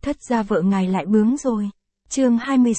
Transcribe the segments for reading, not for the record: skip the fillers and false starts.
thất gia vợ ngài lại bướng rồi. Chương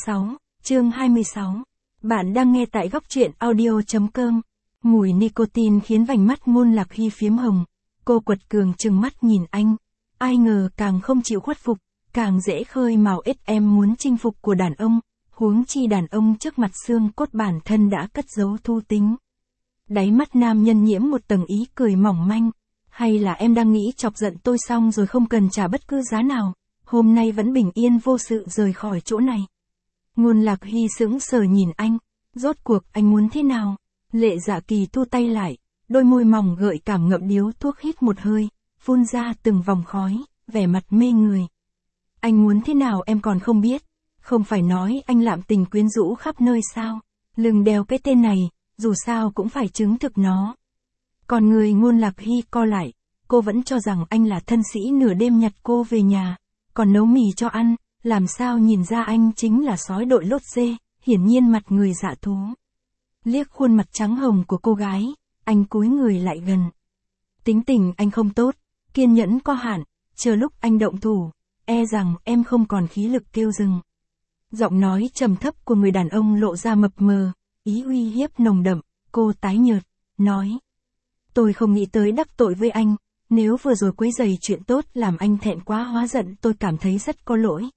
26. Bạn đang nghe tại góc truyện audio.com. Mùi nicotine khiến vành mắt Ngôn Lạc Hy phiếm hồng. Cô quật cường trừng mắt nhìn anh. Ai ngờ càng không chịu khuất phục, càng dễ khơi mào em muốn chinh phục của đàn ông, huống chi đàn ông trước mặt xương cốt bản thân đã cất giấu thu tính. Đáy mắt nam nhân nhiễm một tầng ý cười mỏng manh. Hay là em đang nghĩ chọc giận tôi xong rồi không cần trả bất cứ giá nào, hôm nay vẫn bình yên vô sự rời khỏi chỗ này. Ngôn Lạc Hy sững sờ nhìn anh, rốt cuộc anh muốn thế nào? Lệ Dạ Kỳ thu tay lại, đôi môi mỏng gợi cảm ngậm điếu thuốc hít một hơi, phun ra từng vòng khói, vẻ mặt mê người. Anh muốn thế nào em còn không biết, không phải nói anh lạm tình quyến rũ khắp nơi sao, lừng đèo cái tên này, dù sao cũng phải chứng thực nó. Còn người Ngôn Lạc Hy co lại, cô vẫn cho rằng anh là thân sĩ nửa đêm nhặt cô về nhà, còn nấu mì cho ăn, làm sao nhìn ra anh chính là sói đội lốt dê, hiển nhiên mặt người dạ thú. Liếc khuôn mặt trắng hồng của cô gái, anh cúi người lại gần. Tính tình anh không tốt, kiên nhẫn có hạn, chờ lúc anh động thủ, e rằng em không còn khí lực kêu dừng. Giọng nói trầm thấp của người đàn ông lộ ra mập mờ, ý uy hiếp nồng đậm, cô tái nhợt, nói. Tôi không nghĩ tới đắc tội với anh, nếu vừa rồi quấy rầy chuyện tốt làm anh thẹn quá hóa giận tôi cảm thấy rất có lỗi.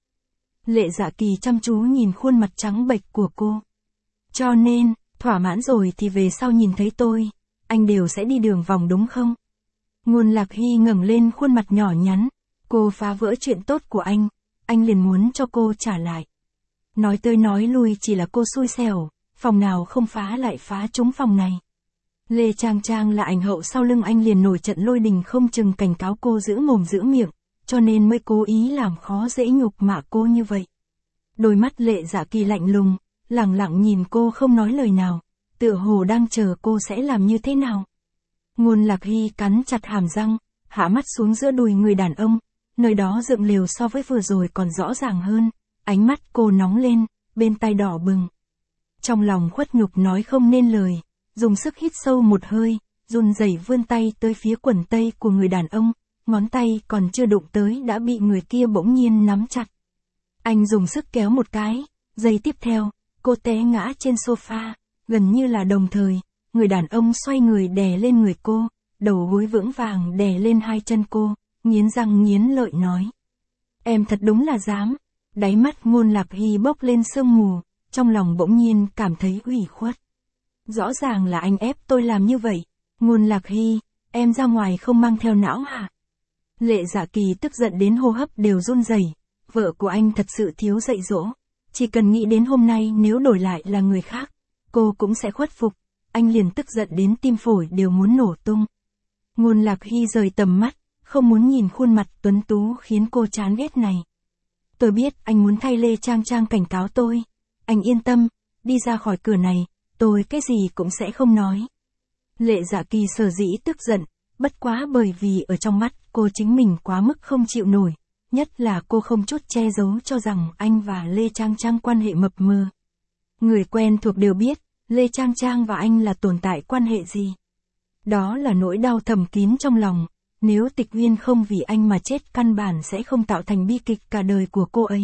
Lệ Dạ Kỳ chăm chú nhìn khuôn mặt trắng bệch của cô. Cho nên, thỏa mãn rồi thì về sau nhìn thấy tôi, anh đều sẽ đi đường vòng đúng không? Ngôn Lạc Hy ngẩng lên khuôn mặt nhỏ nhắn, cô phá vỡ chuyện tốt của anh liền muốn cho cô trả lại. Nói tới nói lui chỉ là cô xui xẻo, phòng nào không phá lại phá trúng phòng này. Lê Trang Trang là ảnh hậu sau lưng anh liền nổi trận lôi đình không chừng cảnh cáo cô giữ mồm giữ miệng, cho nên mới cố ý làm khó dễ nhục mạ cô như vậy. Đôi mắt Lệ Dạ Kỳ lạnh lùng, lẳng lặng nhìn cô không nói lời nào, tựa hồ đang chờ cô sẽ làm như thế nào. Ngôn Lạc Hy cắn chặt hàm răng, hạ mắt xuống giữa đùi người đàn ông, nơi đó dựng lều so với vừa rồi còn rõ ràng hơn, ánh mắt cô nóng lên, bên tai đỏ bừng. Trong lòng khuất nhục nói không nên lời, dùng sức hít sâu một hơi, run rẩy vươn tay tới phía quần tây của người đàn ông, ngón tay còn chưa đụng tới đã bị người kia bỗng nhiên nắm chặt. Anh dùng sức kéo một cái, giây tiếp theo, cô té ngã trên sofa, gần như là đồng thời, người đàn ông xoay người đè lên người cô, đầu gối vững vàng đè lên hai chân cô, nghiến răng nghiến lợi nói. Em thật đúng là dám. Đáy mắt Ngôn Lạc Hy bốc lên sương mù, trong lòng bỗng nhiên cảm thấy ủy khuất. Rõ ràng là anh ép tôi làm như vậy. Ngôn Lạc Hy, em ra ngoài không mang theo não hả? Lệ Dạ Kỳ tức giận đến hô hấp đều run rẩy. Vợ của anh thật sự thiếu dạy dỗ. Chỉ cần nghĩ đến hôm nay nếu đổi lại là người khác, cô cũng sẽ khuất phục. Anh liền tức giận đến tim phổi đều muốn nổ tung. Ngôn Lạc Hy rời tầm mắt, không muốn nhìn khuôn mặt tuấn tú khiến cô chán ghét này. Tôi biết anh muốn thay Lê Trang Trang cảnh cáo tôi. Anh yên tâm, đi ra khỏi cửa này, tôi cái gì cũng sẽ không nói. Lệ Dạ Kỳ sở dĩ tức giận, bất quá bởi vì ở trong mắt cô chính mình quá mức không chịu nổi. Nhất là cô không chút che giấu cho rằng anh và Lê Trang Trang quan hệ mập mờ. Người quen thuộc đều biết, Lê Trang Trang và anh là tồn tại quan hệ gì. Đó là nỗi đau thầm kín trong lòng. Nếu Tịch Uyên không vì anh mà chết căn bản sẽ không tạo thành bi kịch cả đời của cô ấy.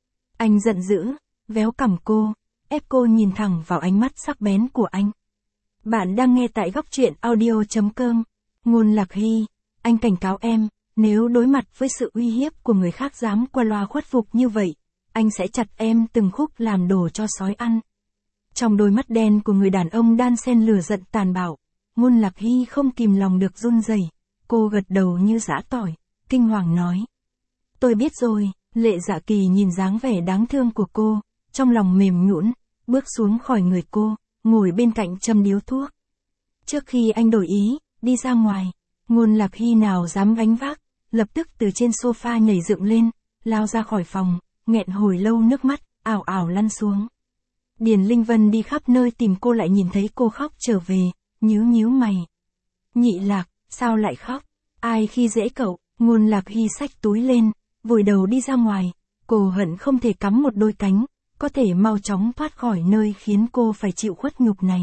Anh giận dữ, véo cằm cô, ép cô nhìn thẳng vào ánh mắt sắc bén của anh. Bạn đang nghe tại góc truyện audio.com. Ngôn Lạc Hy, anh cảnh cáo em, nếu đối mặt với sự uy hiếp của người khác dám qua loa khuất phục như vậy, anh sẽ chặt em từng khúc làm đồ cho sói ăn. Trong đôi mắt đen của người đàn ông đan xen lửa giận tàn bạo, Ngôn Lạc Hy không kìm lòng được run rẩy. Cô gật đầu như giã tỏi, kinh hoàng nói. Tôi biết rồi. Lệ Dạ Kỳ nhìn dáng vẻ đáng thương của cô, trong lòng mềm nhũn, bước xuống khỏi người cô, ngồi bên cạnh châm điếu thuốc. Trước khi anh đổi ý, đi ra ngoài, Ngôn Lạc Hy nào dám gánh vác, lập tức từ trên sofa nhảy dựng lên, lao ra khỏi phòng, nghẹn hồi lâu nước mắt, ảo ảo lăn xuống. Điền Linh Vân đi khắp nơi tìm cô lại nhìn thấy cô khóc trở về, nhíu mày. Nhị Lạc, sao lại khóc? Ai khi dễ cậu? Ngôn Lạc Hy xách túi lên, vùi đầu đi ra ngoài, cô hận không thể cắm một đôi cánh, có thể mau chóng thoát khỏi nơi khiến cô phải chịu khuất nhục này.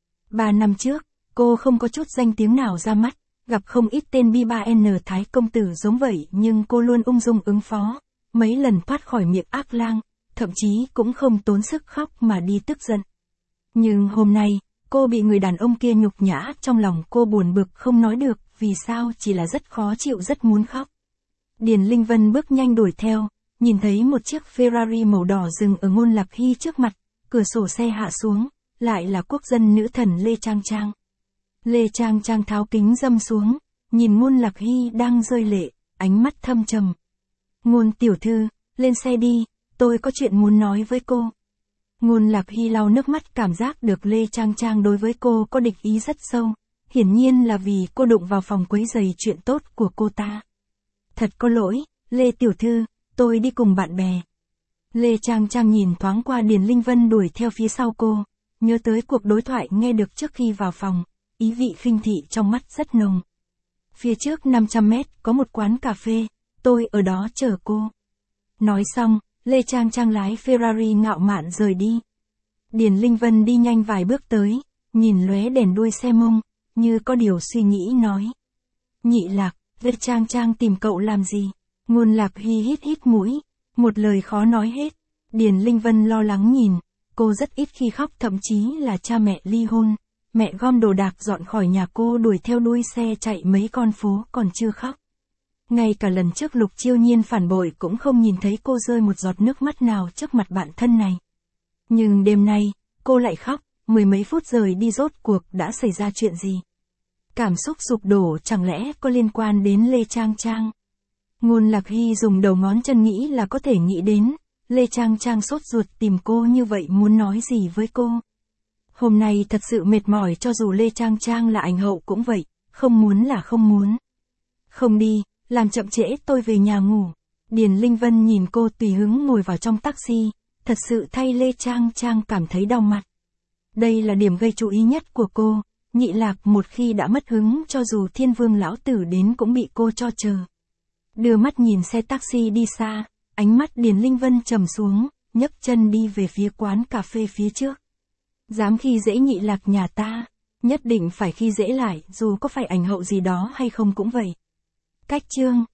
3 năm trước, cô không có chút danh tiếng nào ra mắt, gặp không ít tên B3N Thái công tử giống vậy nhưng cô luôn ung dung ứng phó, mấy lần thoát khỏi miệng ác lang, thậm chí cũng không tốn sức khóc mà đi tức giận. Nhưng hôm nay, cô bị người đàn ông kia nhục nhã, trong lòng cô buồn bực không nói được, vì sao chỉ là rất khó chịu, rất muốn khóc. Điền Linh Vân bước nhanh đuổi theo, nhìn thấy một chiếc Ferrari màu đỏ dừng ở Ngôn Lạc Hy trước mặt, cửa sổ xe hạ xuống, lại là quốc dân nữ thần Lê Trang Trang. Lê Trang Trang tháo kính râm xuống, nhìn Ngôn Lạc Hy đang rơi lệ, ánh mắt thâm trầm. Ngôn tiểu thư, lên xe đi, tôi có chuyện muốn nói với cô. Ngôn Lạc Hy lau nước mắt, cảm giác được Lê Trang Trang đối với cô có địch ý rất sâu, hiển nhiên là vì cô đụng vào phòng quấy rầy chuyện tốt của cô ta. Thật có lỗi, Lê tiểu thư, tôi đi cùng bạn bè. Lê Trang Trang nhìn thoáng qua Điền Linh Vân đuổi theo phía sau cô, nhớ tới cuộc đối thoại nghe được trước khi vào phòng, ý vị khinh thị trong mắt rất nồng. Phía trước 500 mét có một quán cà phê, tôi ở đó chờ cô. Nói xong, Lê Trang Trang lái Ferrari ngạo mạn rời đi. Điền Linh Vân đi nhanh vài bước tới, nhìn lóe đèn đuôi xe mông, như có điều suy nghĩ nói. Nhị Lạc, Lê Trang Trang tìm cậu làm gì? Ngôn Lạc Hy hít hít mũi, một lời khó nói hết. Điền Linh Vân lo lắng nhìn, cô rất ít khi khóc, thậm chí là cha mẹ ly hôn. Mẹ gom đồ đạc dọn khỏi nhà, cô đuổi theo đuôi xe chạy mấy con phố còn chưa khóc. Ngay cả lần trước Lục Chiêu Nhiên phản bội cũng không nhìn thấy cô rơi một giọt nước mắt nào trước mặt bạn thân này. Nhưng đêm nay, cô lại khóc, mười mấy phút rời đi rốt cuộc đã xảy ra chuyện gì? Cảm xúc sụp đổ chẳng lẽ có liên quan đến Lê Trang Trang? Ngôn Lạc Hy dùng đầu ngón chân nghĩ là có thể nghĩ đến, Lê Trang Trang sốt ruột tìm cô như vậy muốn nói gì với cô? Hôm nay thật sự mệt mỏi, cho dù Lê Trang Trang là ảnh hậu cũng vậy, không muốn là không muốn. Không đi, làm chậm trễ tôi về nhà ngủ. Điền Linh Vân nhìn cô tùy hứng ngồi vào trong taxi, thật sự thay Lê Trang Trang cảm thấy đau mặt. Đây là điểm gây chú ý nhất của cô, Nhị Lạc một khi đã mất hứng cho dù Thiên Vương lão tử đến cũng bị cô cho chờ. Đưa mắt nhìn xe taxi đi xa, ánh mắt Điền Linh Vân trầm xuống, nhấc chân đi về phía quán cà phê phía trước. Dám khi dễ Nhị Lạc nhà ta, nhất định phải khi dễ lại, dù có phải ảnh hậu gì đó hay không cũng vậy. Cách chương